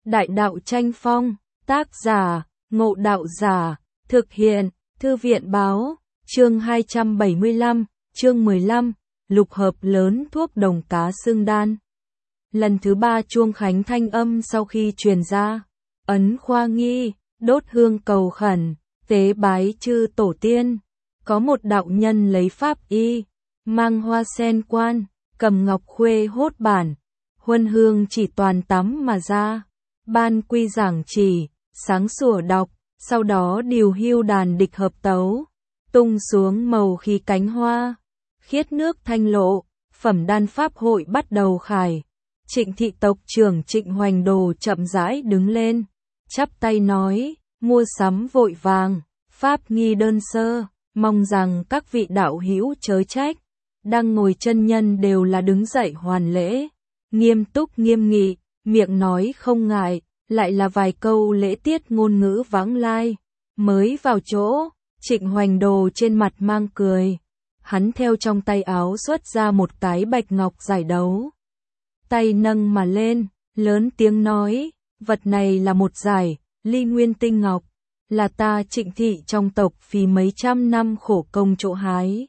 Đại đạo tranh phong, tác giả, Ngộ Đạo Giả, thực hiện, Thư viện báo, chương 275, chương 15, lục hợp lớn thuốc đồng cá xương đan. Lần thứ 3 chuông khánh thanh âm sau khi truyền ra, ấn khoa nghi, đốt hương cầu khẩn, tế bái chư tổ tiên. Có một đạo nhân lấy pháp y, mang hoa sen quan, cầm ngọc khuê hốt bản, huân hương chỉ toàn tắm mà ra. Ban quy giảng chỉ, sáng sủa đọc, sau đó điều hưu đàn địch hợp tấu, tung xuống màu khí cánh hoa, khiết nước thanh lộ, phẩm đan pháp hội bắt đầu khải. Trịnh thị tộc trưởng Trịnh Hoành Đồ chậm rãi đứng lên, chắp tay nói, mua sắm vội vàng, pháp nghi đơn sơ, mong rằng các vị đạo hữu chớ trách. Đang ngồi chân nhân đều là đứng dậy hoàn lễ, nghiêm túc nghiêm nghị, miệng nói không ngại, lại là vài câu lễ tiết ngôn ngữ vãng lai. Mới vào chỗ, Trịnh Hoành Đồ trên mặt mang cười, hắn theo trong tay áo xuất ra một cái bạch ngọc giải đấu. Tay nâng mà lên, lớn tiếng nói, vật này là một giải, ly nguyên tinh ngọc, là ta Trịnh thị trong tộc phí mấy trăm năm khổ công chỗ hái.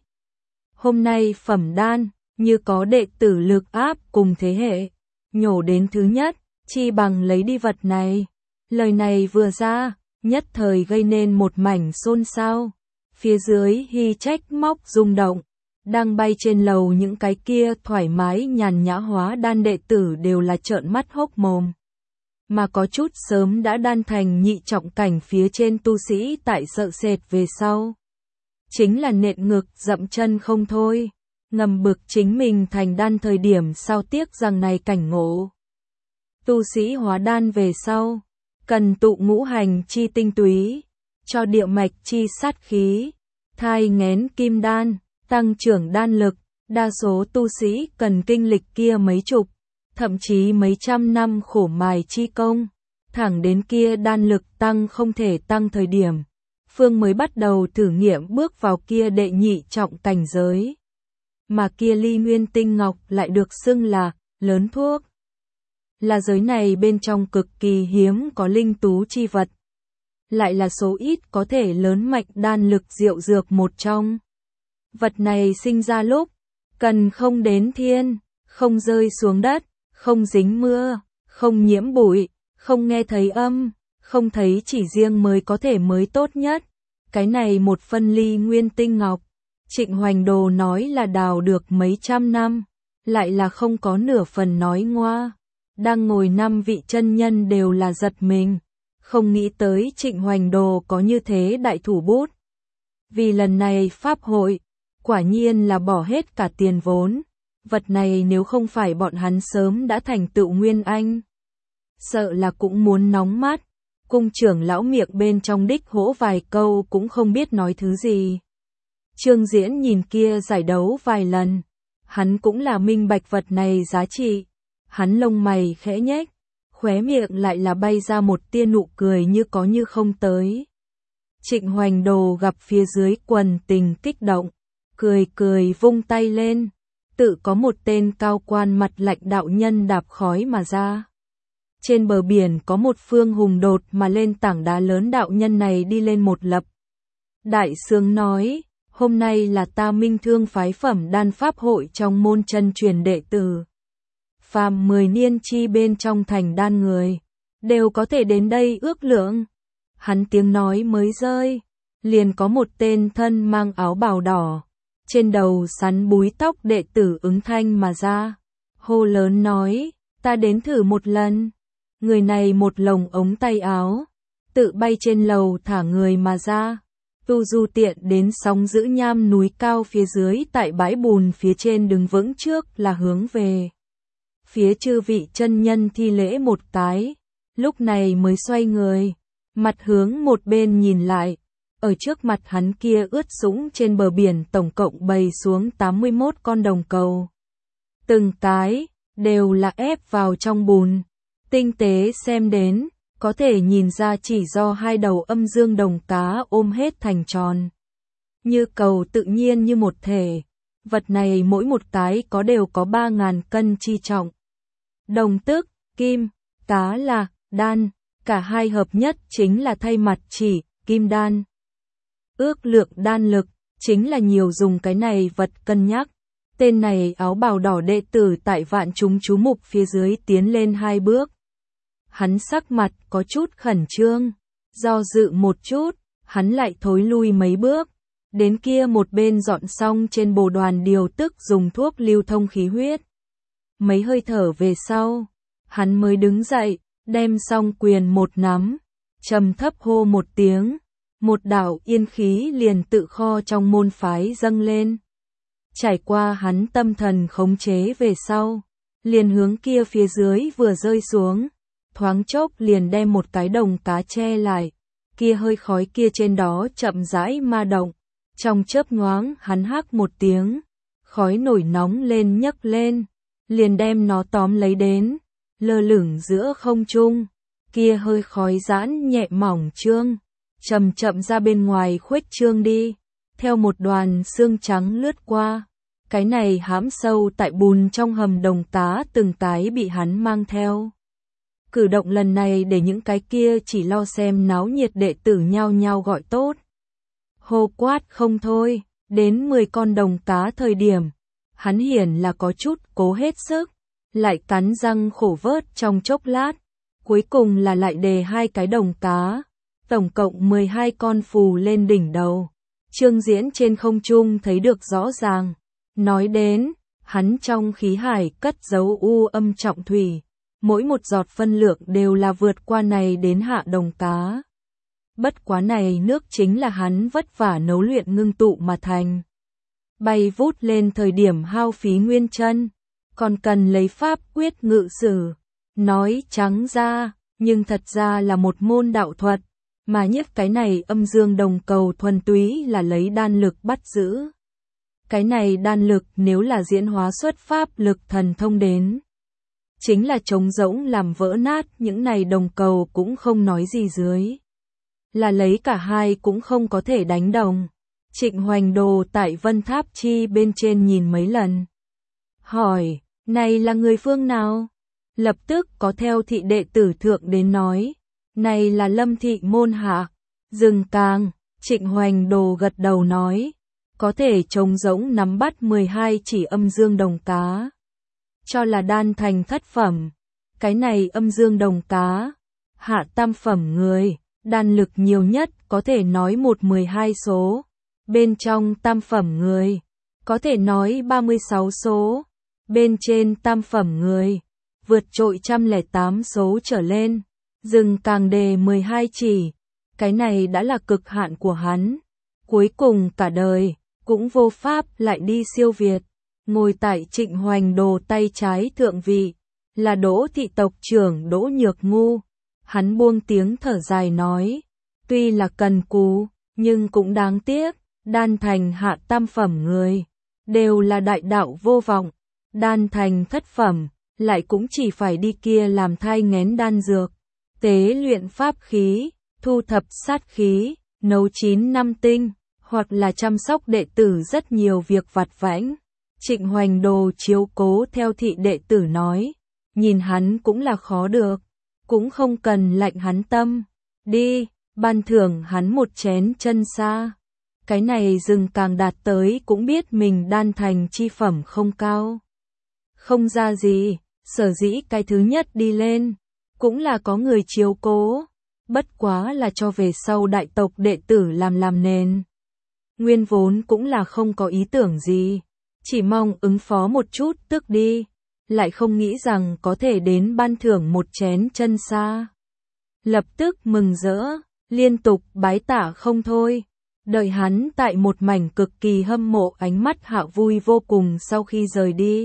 Hôm nay phẩm đan, như có đệ tử lực áp cùng thế hệ, nhổ đến thứ nhất, chi bằng lấy đi vật này. Lời này vừa ra, nhất thời gây nên một mảnh xôn xao. Phía dưới hy trách móc rung động, đang bay trên lầu những cái kia thoải mái nhàn nhã hóa đan đệ tử đều là trợn mắt hốc mồm. Mà có chút sớm đã đan thành nhị trọng cảnh phía trên tu sĩ tại sợ sệt về sau. Chính là nện ngực dậm chân không thôi, ngầm bực chính mình thành đan thời điểm sao tiếc rằng này cảnh ngộ. Tu sĩ hóa đan về sau, cần tụ ngũ hành chi tinh túy, cho địa mạch chi sát khí, thai nghén kim đan, tăng trưởng đan lực, đa số tu sĩ cần kinh lịch kia mấy chục, thậm chí mấy trăm năm khổ mài chi công, thẳng đến kia đan lực tăng không thể tăng thời điểm. Phương mới bắt đầu thử nghiệm bước vào kia đệ nhị trọng cảnh giới. Mà kia ly nguyên tinh ngọc lại được xưng là lớn thuốc. Là giới này bên trong cực kỳ hiếm có linh tú chi vật. Lại là số ít có thể lớn mạnh đan lực diệu dược một trong. Vật này sinh ra lúc, cần không đến thiên, không rơi xuống đất, không dính mưa, không nhiễm bụi, không nghe thấy âm, không thấy chỉ riêng mới có thể mới tốt nhất. Cái này một phân ly nguyên tinh ngọc, Trịnh Hoành Đồ nói là đào được mấy trăm năm, lại là không có nửa phần nói ngoa. Đang ngồi 5 vị chân nhân đều là giật mình, không nghĩ tới Trịnh Hoành Đồ có như thế đại thủ bút. Vì lần này pháp hội, quả nhiên là bỏ hết cả tiền vốn, vật này nếu không phải bọn hắn sớm đã thành tựu nguyên anh, sợ là cũng muốn nóng mắt. Cung trưởng lão miệng bên trong đích hỗ vài câu cũng không biết nói thứ gì. Trương Diễn nhìn kia giải đấu vài lần, hắn cũng là minh bạch vật này giá trị. Hắn lông mày khẽ nhếch, khóe miệng lại là bay ra một tia nụ cười như có như không tới. Trịnh Hoành Đồ gặp phía dưới quần tình kích động, cười cười vung tay lên, tự có một tên cao quan mặt lạnh đạo nhân đạp khói mà ra. Trên bờ biển có một phương hùng đột mà lên tảng đá lớn, đạo nhân này đi lên một lập. Đại sướng nói, hôm nay là ta Minh Thương phái phẩm đan pháp hội trong môn chân truyền đệ tử. Phàm 10 niên chi bên trong thành đan người, đều có thể đến đây ước lượng. Hắn tiếng nói mới rơi, liền có một tên thân mang áo bào đỏ, trên đầu sắn búi tóc đệ tử ứng thanh mà ra. Hô lớn nói, ta đến thử một lần. Người này một lồng ống tay áo, tự bay trên lầu thả người mà ra. Tu du tiện đến sóng giữ nham núi cao phía dưới, tại bãi bùn phía trên đứng vững, trước là hướng về phía chư vị chân nhân thi lễ một cái, lúc này mới xoay người, mặt hướng một bên nhìn lại. Ở trước mặt hắn kia ướt sũng trên bờ biển tổng cộng bày xuống 81 con đồng cầu. Từng cái, đều là ép vào trong bùn. Tinh tế xem đến, có thể nhìn ra chỉ do 2 đầu âm dương đồng cá ôm hết thành tròn. Như cầu tự nhiên như một thể. Vật này mỗi một cái có đều có 3.000 cân chi trọng. Đồng tức, kim, cá là đan, cả hai hợp nhất chính là thay mặt chỉ, kim đan. Ước lượng đan lực, chính là nhiều dùng cái này vật cân nhắc. Tên này áo bào đỏ đệ tử tại vạn chúng chú mục phía dưới tiến lên 2 bước. Hắn sắc mặt có chút khẩn trương, do dự một chút, hắn lại thối lui mấy bước. Đến kia một bên dọn xong trên bồ đoàn điều tức dùng thuốc lưu thông khí huyết. Mấy hơi thở về sau, hắn mới đứng dậy, đem xong quyền một nắm, trầm thấp hô một tiếng, một đạo yên khí liền tự kho trong môn phái dâng lên. Trải qua hắn tâm thần khống chế về sau, liền hướng kia phía dưới vừa rơi xuống, thoáng chốc liền đem một cái đồng cá che lại, kia hơi khói kia trên đó chậm rãi ma động. Trong chớp nhoáng hắn hắc một tiếng, khói nổi nóng lên nhấc lên, liền đem nó tóm lấy đến, lơ lửng giữa không trung, kia hơi khói giãn nhẹ mỏng trương, chậm chậm ra bên ngoài khuếch trương đi, theo một đoàn xương trắng lướt qua, cái này hãm sâu tại bùn trong hầm đồng cá từng cái bị hắn mang theo. Cử động lần này để những cái kia chỉ lo xem náo nhiệt đệ tử nhao nhao gọi tốt. Hô quát không thôi, đến 10 con đồng cá thời điểm, hắn hiển là có chút cố hết sức, lại cắn răng khổ vớt trong chốc lát, cuối cùng là lại đề 2 cái đồng cá, tổng cộng 12 con phù lên đỉnh đầu. Trương Diễn trên không trung thấy được rõ ràng, nói đến, hắn trong khí hải cất giấu u âm trọng thủy, mỗi một giọt phân lượng đều là vượt qua này đến hạ đồng cá. Bất quá này nước chính là hắn vất vả nấu luyện ngưng tụ mà thành. Bay vút lên thời điểm hao phí nguyên chân, còn cần lấy pháp quyết ngự sử. Nói trắng ra, nhưng thật ra là một môn đạo thuật, mà nhất cái này âm dương đồng cầu thuần túy là lấy đan lực bắt giữ. Cái này đan lực nếu là diễn hóa xuất pháp lực thần thông đến, chính là trống rỗng làm vỡ nát những này đồng cầu cũng không nói gì dưới. Là lấy cả hai cũng không có thể đánh đồng. Trịnh Hoành Đồ tại Vân Tháp Chi bên trên nhìn mấy lần. Hỏi, này là người phương nào? Lập tức có theo thị đệ tử thượng đến nói, này là Lâm thị môn hạ. Dừng càng, Trịnh Hoành Đồ gật đầu nói, có thể trống rỗng nắm bắt 12 chỉ âm dương đồng cá. Cho là đan thành thất phẩm. Cái này âm dương đồng cá, hạ tam phẩm người. Đan lực nhiều nhất có thể nói 12 số, bên trong tam phẩm người, có thể nói 36 số, bên trên tam phẩm người, vượt trội 108 số trở lên, dừng càng đề 12 chỉ, cái này đã là cực hạn của hắn, cuối cùng cả đời, cũng vô pháp lại đi siêu việt, ngồi tại Trịnh Hoành Đồ tay trái thượng vị, là Đỗ thị tộc trưởng Đỗ Nhược Ngu. Hắn buông tiếng thở dài nói, tuy là cần cù, nhưng cũng đáng tiếc, đan thành hạ tam phẩm người, đều là đại đạo vô vọng, đan thành thất phẩm, lại cũng chỉ phải đi kia làm thai nghén đan dược, tế luyện pháp khí, thu thập sát khí, nấu chín năm tinh, hoặc là chăm sóc đệ tử rất nhiều việc vặt vãnh. Trịnh Hoành Đồ chiếu cố theo thị đệ tử nói, nhìn hắn cũng là khó được. Cũng không cần lạnh hắn tâm, đi, ban thưởng hắn một chén chân xa. Cái này dừng càng đạt tới cũng biết mình đan thành chi phẩm không cao. Không ra gì, sở dĩ cái thứ nhất đi lên, cũng là có người chiếu cố, bất quá là cho về sau đại tộc đệ tử làm nền. Nguyên vốn cũng là không có ý tưởng gì, chỉ mong ứng phó một chút tức đi. Lại không nghĩ rằng có thể đến ban thưởng một chén chân xa. Lập tức mừng rỡ, liên tục bái tạ không thôi. Đợi hắn tại một mảnh cực kỳ hâm mộ ánh mắt hạ vui vô cùng sau khi rời đi.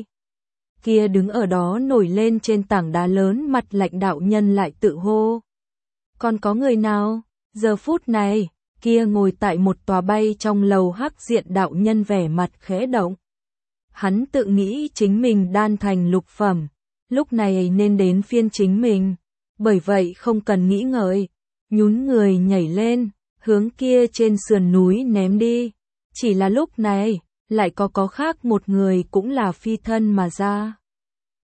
Kia đứng ở đó nổi lên trên tảng đá lớn mặt lạnh đạo nhân lại tự hô. Còn có người nào? Giờ phút này, kia ngồi tại một tòa bay trong lầu hắc diện đạo nhân vẻ mặt khẽ động. Hắn tự nghĩ chính mình đan thành lục phẩm, lúc này nên đến phiên chính mình, bởi vậy không cần nghĩ ngợi, nhún người nhảy lên, hướng kia trên sườn núi ném đi. Chỉ là lúc này, lại có khác một người cũng là phi thân mà ra.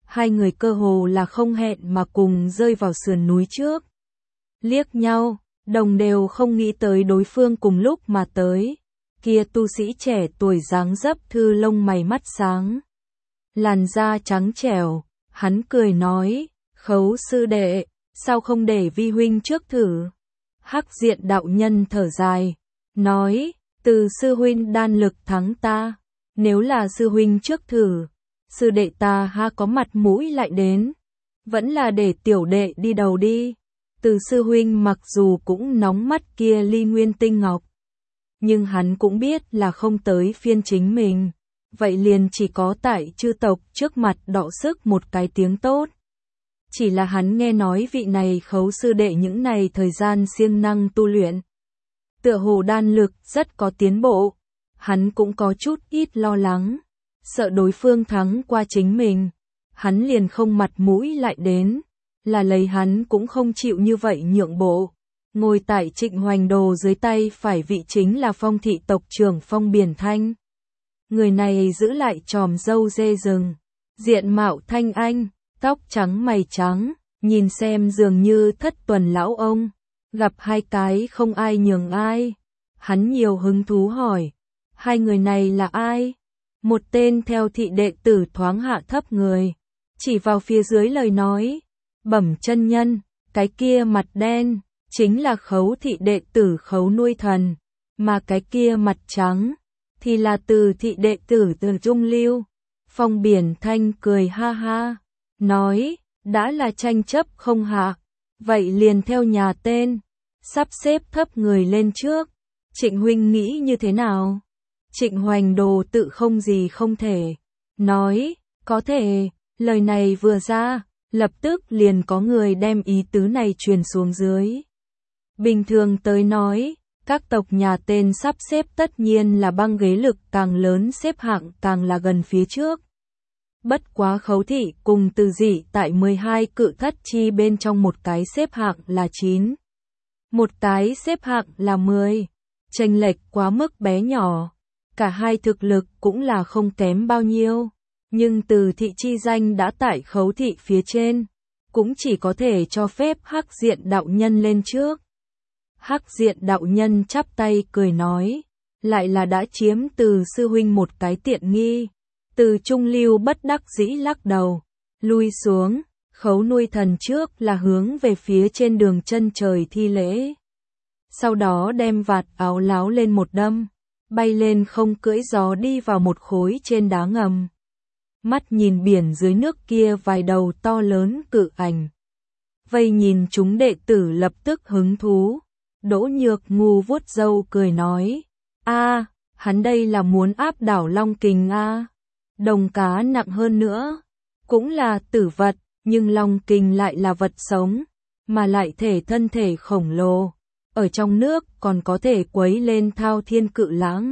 Hai người cơ hồ là không hẹn mà cùng rơi vào sườn núi trước. Liếc nhau, đồng đều không nghĩ tới đối phương cùng lúc mà tới. Kia tu sĩ trẻ tuổi dáng dấp thư lông mày mắt sáng, làn da trắng trẻo, hắn cười nói, Khấu sư đệ, sao không để vi huynh trước thử? Hắc diện đạo nhân thở dài, nói, từ sư huynh đan lực thắng ta, nếu là sư huynh trước thử, sư đệ ta ha có mặt mũi lại đến, vẫn là để tiểu đệ đi đầu đi. Từ sư huynh mặc dù cũng nóng mắt kia ly nguyên tinh ngọc, nhưng hắn cũng biết là không tới phiên chính mình, vậy liền chỉ có tại chư tộc trước mặt đọ sức một cái tiếng tốt. Chỉ là hắn nghe nói vị này Khấu sư đệ những này thời gian siêng năng tu luyện, tựa hồ đan lực rất có tiến bộ, hắn cũng có chút ít lo lắng, sợ đối phương thắng qua chính mình, hắn liền không mặt mũi lại đến, là lấy hắn cũng không chịu như vậy nhượng bộ. Ngồi tại Trịnh Hoành Đồ dưới tay phải vị chính là Phong thị tộc trưởng Phong Biển Thanh. Người này giữ lại tròm râu dê rừng, diện mạo thanh anh, tóc trắng mày trắng, nhìn xem dường như thất tuần lão ông, gặp hai cái không ai nhường ai. Hắn nhiều hứng thú hỏi, hai người này là ai? Một tên theo thị đệ tử thoáng hạ thấp người, chỉ vào phía dưới lời nói, Bẩm chân nhân, cái kia mặt đen chính là Khấu thị đệ tử Khấu Nuôi Thần, mà cái kia mặt trắng thì là Từ thị đệ tử Từ Trung Lưu. Phong Biển Thanh cười ha ha, nói, đã là tranh chấp không hạ, vậy liền theo nhà tên, sắp xếp thấp người lên trước. Trịnh huynh nghĩ như thế nào? Trịnh Hoành Đồ tự không gì không thể, nói, có thể. Lời này vừa ra, lập tức liền có người đem ý tứ này truyền xuống dưới. Bình thường tới nói, các tộc nhà tên sắp xếp tất nhiên là băng ghế lực càng lớn xếp hạng càng là gần phía trước. Bất quá Khấu thị cùng Từ dị tại 12 cự thất chi bên trong một cái xếp hạng là 9. Một cái xếp hạng là 10. Chênh lệch quá mức bé nhỏ. Cả hai thực lực cũng là không kém bao nhiêu. Nhưng Từ thị chi danh đã tại Khấu thị phía trên, cũng chỉ có thể cho phép Hắc diện đạo nhân lên trước. Hắc diện đạo nhân chắp tay cười nói, lại là đã chiếm Từ sư huynh một cái tiện nghi. Từ Trung Lưu bất đắc dĩ lắc đầu, lui xuống. Khấu Nuôi Thần trước là hướng về phía trên đường chân trời thi lễ, sau đó đem vạt áo láo lên một đâm, bay lên không cưỡi gió đi vào một khối trên đá ngầm. Mắt nhìn biển dưới nước kia vài đầu to lớn cự ảnh, vây nhìn chúng đệ tử lập tức hứng thú. Đỗ Nhược Ngu vuốt râu cười nói, a, hắn đây là muốn áp đảo Long Kình a. Đồng cá nặng hơn nữa, cũng là tử vật, nhưng Long Kình lại là vật sống, mà lại thân thể khổng lồ, ở trong nước còn có thể quấy lên thao thiên cự lãng.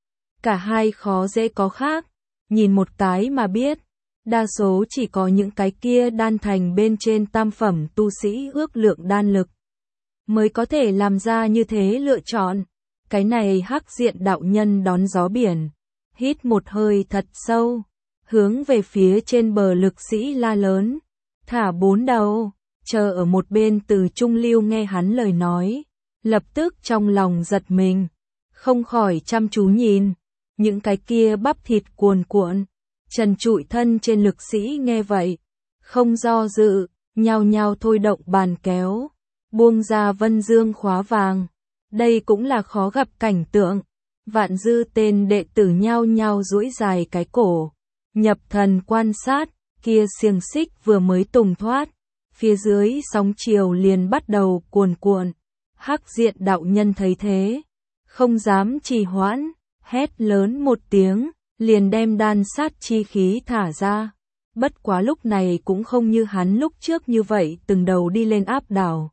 Cả hai khó dễ có khác, nhìn một cái mà biết, đa số chỉ có những cái kia đan thành bên trên tam phẩm tu sĩ ước lượng đan lực, mới có thể làm ra như thế lựa chọn. Cái này Hắc diện đạo nhân đón gió biển, hít một hơi thật sâu, hướng về phía trên bờ lực sĩ la lớn, thả 4 đầu. Chờ ở một bên Từ Trung Lưu nghe hắn lời nói, lập tức trong lòng giật mình, không khỏi chăm chú nhìn, những cái kia bắp thịt cuồn cuộn, trần trụi thân trên lực sĩ nghe vậy, không do dự, nhao nhao thôi động bàn kéo, buông ra vân dương khóa vàng. Đây cũng là khó gặp cảnh tượng. Vạn dư tên đệ tử nhao nhao duỗi dài cái cổ, nhập thần quan sát, kia xiềng xích vừa mới tùng thoát, phía dưới sóng chiều liền bắt đầu cuồn cuộn. Hắc diện đạo nhân thấy thế, không dám trì hoãn, hét lớn một tiếng, liền đem đan sát chi khí thả ra. Bất quá lúc này cũng không như hắn lúc trước như vậy từng đầu đi lên áp đảo,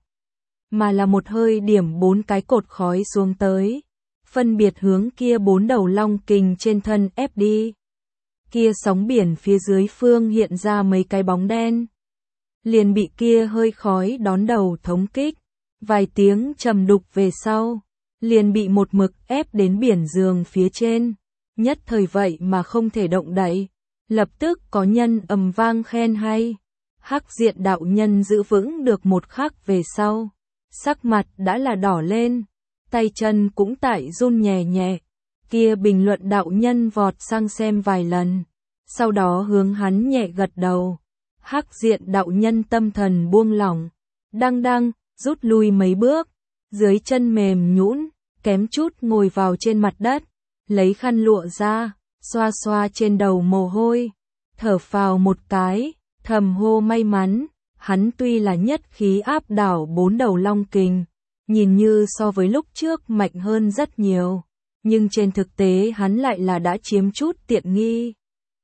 mà là một hơi điểm 4 cái cột khói xuống tới, phân biệt hướng kia 4 đầu Long Kình trên thân ép đi. Kia sóng biển phía dưới phương hiện ra mấy cái bóng đen, liền bị kia hơi khói đón đầu thống kích, vài tiếng trầm đục về sau, liền bị một mực ép đến biển giường phía trên, nhất thời vậy mà không thể động đậy. Lập tức có nhân ầm vang khen hay. Hắc Diện đạo nhân giữ vững được một khắc về sau, sắc mặt đã là đỏ lên, tay chân cũng tại run nhẹ nhẹ. Kia bình luận đạo nhân vọt sang xem vài lần, sau đó hướng hắn nhẹ gật đầu. Hắc Diện đạo nhân tâm thần buông lỏng, đang rút lui mấy bước, dưới chân mềm nhũn, kém chút ngồi vào trên mặt đất, lấy khăn lụa ra, xoa xoa trên đầu mồ hôi, thở phào một cái, thầm hô may mắn. Hắn tuy là nhất khí áp đảo 4 đầu long kình, nhìn như so với lúc trước mạnh hơn rất nhiều, nhưng trên thực tế hắn lại là đã chiếm chút tiện nghi.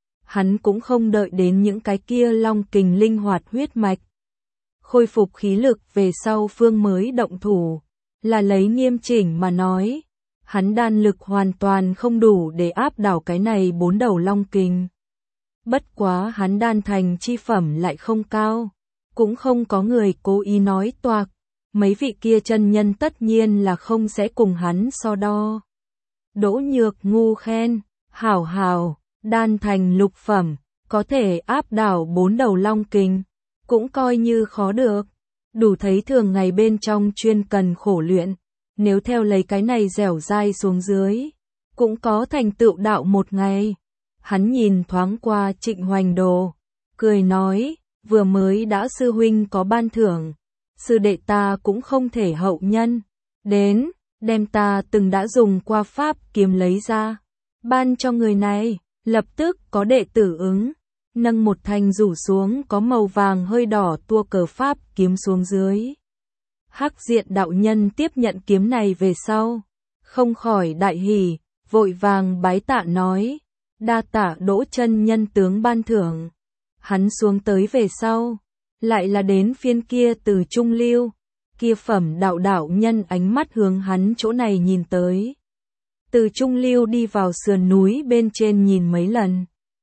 Hắn cũng không đợi đến những cái kia long kình linh hoạt huyết mạch, khôi phục khí lực về sau phương mới động thủ, là lấy nghiêm chỉnh mà nói, hắn đan lực hoàn toàn không đủ để áp đảo cái này 4 đầu long kình. Bất quá hắn đan thành chi phẩm lại không cao, cũng không có người cố ý nói toạc, mấy vị kia chân nhân tất nhiên là không sẽ cùng hắn so đo. Đỗ Nhược Ngu khen, hảo, đan thành lục phẩm, có thể áp đảo 4 đầu long kình, cũng coi như khó được, đủ thấy thường ngày bên trong chuyên cần khổ luyện, nếu theo lấy cái này dẻo dai xuống dưới, cũng có thành tựu đạo một ngày. Hắn nhìn thoáng qua Trịnh Hoành Đồ, cười nói, vừa mới đã sư huynh có ban thưởng, sư đệ ta cũng không thể hậu nhân, đến, đem ta từng đã dùng qua pháp kiếm lấy ra, ban cho người này. Lập tức có đệ tử ứng, nâng một thanh rủ xuống có màu vàng hơi đỏ tua cờ pháp kiếm xuống dưới. Hắc Diện đạo nhân tiếp nhận kiếm này về sau, không khỏi đại hỉ, vội vàng bái tạ nói, đa tạ Đỗ chân nhân tướng ban thưởng. Hắn xuống tới về sau, lại là đến phiên kia Từ Trung Lưu, kia phẩm đạo nhân ánh mắt hướng hắn chỗ này nhìn tới. Từ Trung Lưu đi vào sườn núi bên trên nhìn mấy lần.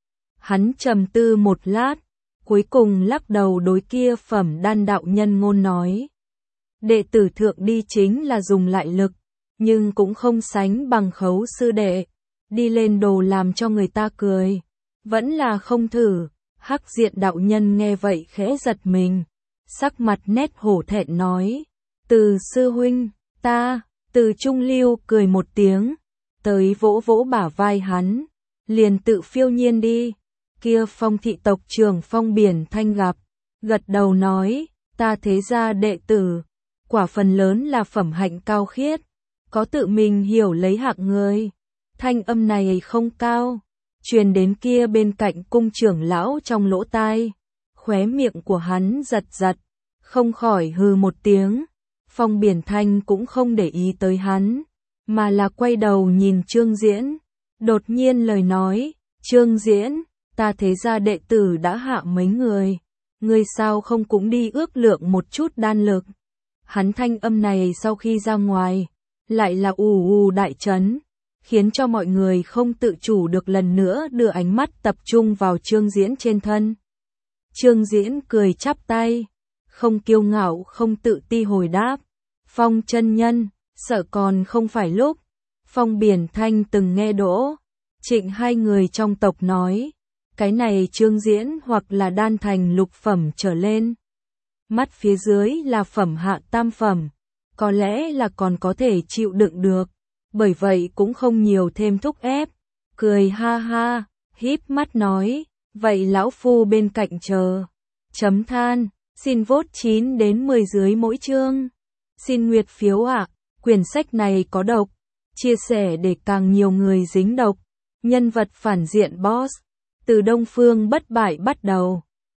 Hắn trầm tư một lát, cuối cùng lắc đầu đối kia phẩm đan đạo nhân ngôn nói. Đệ tử thượng đi chính là dùng lại lực, nhưng cũng không sánh bằng Khấu sư đệ. Đi lên đồ làm cho người ta cười, vẫn là không thử. Hắc Diện đạo nhân nghe vậy khẽ giật mình, sắc mặt nét hổ thẹn nói. Từ sư huynh, ta. Từ Trung Lưu cười một tiếng, tới vỗ vỗ bả vai hắn, liền tự phiêu nhiên đi. Kia Phong thị tộc trưởng Phong Biển Thanh gặp, gật đầu nói, ta thế gia đệ tử, quả phần lớn là phẩm hạnh cao khiết, có tự mình hiểu lấy hạng người. Thanh âm này không cao, truyền đến kia bên cạnh cung trưởng lão trong lỗ tai, khóe miệng của hắn giật giật, không khỏi hừ một tiếng. Phong Biển Thanh cũng không để ý tới hắn, mà là quay đầu nhìn Trương Diễn, đột nhiên lời nói, Trương Diễn, ta thế gia đệ tử đã hạ mấy người, ngươi sao không cũng đi ước lượng một chút đan lực. Hắn thanh âm này sau khi ra ngoài, lại là ù đại chấn, khiến cho mọi người không tự chủ được lần nữa đưa ánh mắt tập trung vào Trương Diễn trên thân. Trương Diễn cười chắp tay, không kiêu ngạo không tự ti hồi đáp, Phong chân nhân, sợ còn không phải lúc. Phong Biển Thanh từng nghe Đỗ, Trịnh hai người trong tộc nói, cái này Trương Diễn hoặc là đan thành lục phẩm trở lên, mắt phía dưới là phẩm hạ tam phẩm, có lẽ là còn có thể chịu đựng được, bởi vậy cũng không nhiều thêm thúc ép, cười ha ha, híp mắt nói, vậy lão phu bên cạnh chờ. Chấm than, xin vote 9 đến 10 dưới mỗi chương. Xin nguyệt phiếu ạ, quyển sách này có độc, chia sẻ để càng nhiều người dính độc. Nhân vật phản diện boss, từ Đông Phương bất bại bắt đầu.